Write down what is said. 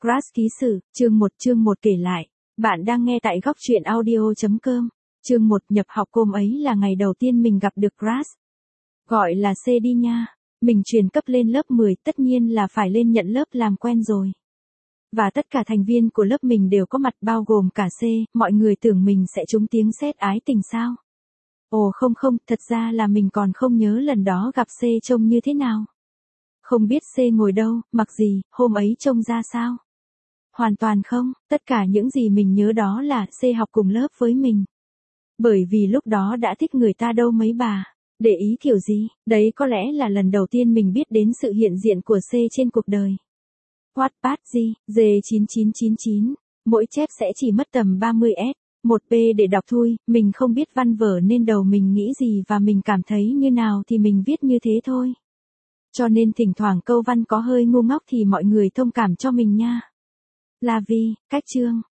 Crush ký sự, chương 1 kể lại. Bạn đang nghe tại góc truyện audio.com. Chương 1 nhập học hôm ấy là ngày đầu tiên mình gặp được Crush. Gọi là C đi nha. Mình chuyển cấp lên lớp 10, tất nhiên là phải lên nhận lớp làm quen rồi. Và tất cả thành viên của lớp mình đều có mặt bao gồm cả C, mọi người tưởng mình sẽ trúng tiếng sét ái tình sao? Ồ không, thật ra là mình còn không nhớ lần đó gặp C trông như thế nào. Không biết C ngồi đâu, mặc gì, hôm ấy trông ra sao? Hoàn toàn không, tất cả những gì mình nhớ đó là C học cùng lớp với mình. Bởi vì lúc đó đã thích người ta đâu mấy bà. Để ý kiểu gì, đấy có lẽ là lần đầu tiên mình biết đến sự hiện diện của C trên cuộc đời. Wattpad gì, G9999, mỗi chép sẽ chỉ mất tầm 30S, 1P để đọc thôi, mình không biết văn vở nên đầu mình nghĩ gì và mình cảm thấy như nào thì mình viết như thế thôi. Cho nên thỉnh thoảng câu văn có hơi ngu ngốc thì mọi người thông cảm cho mình nha. Là vì, cách chương,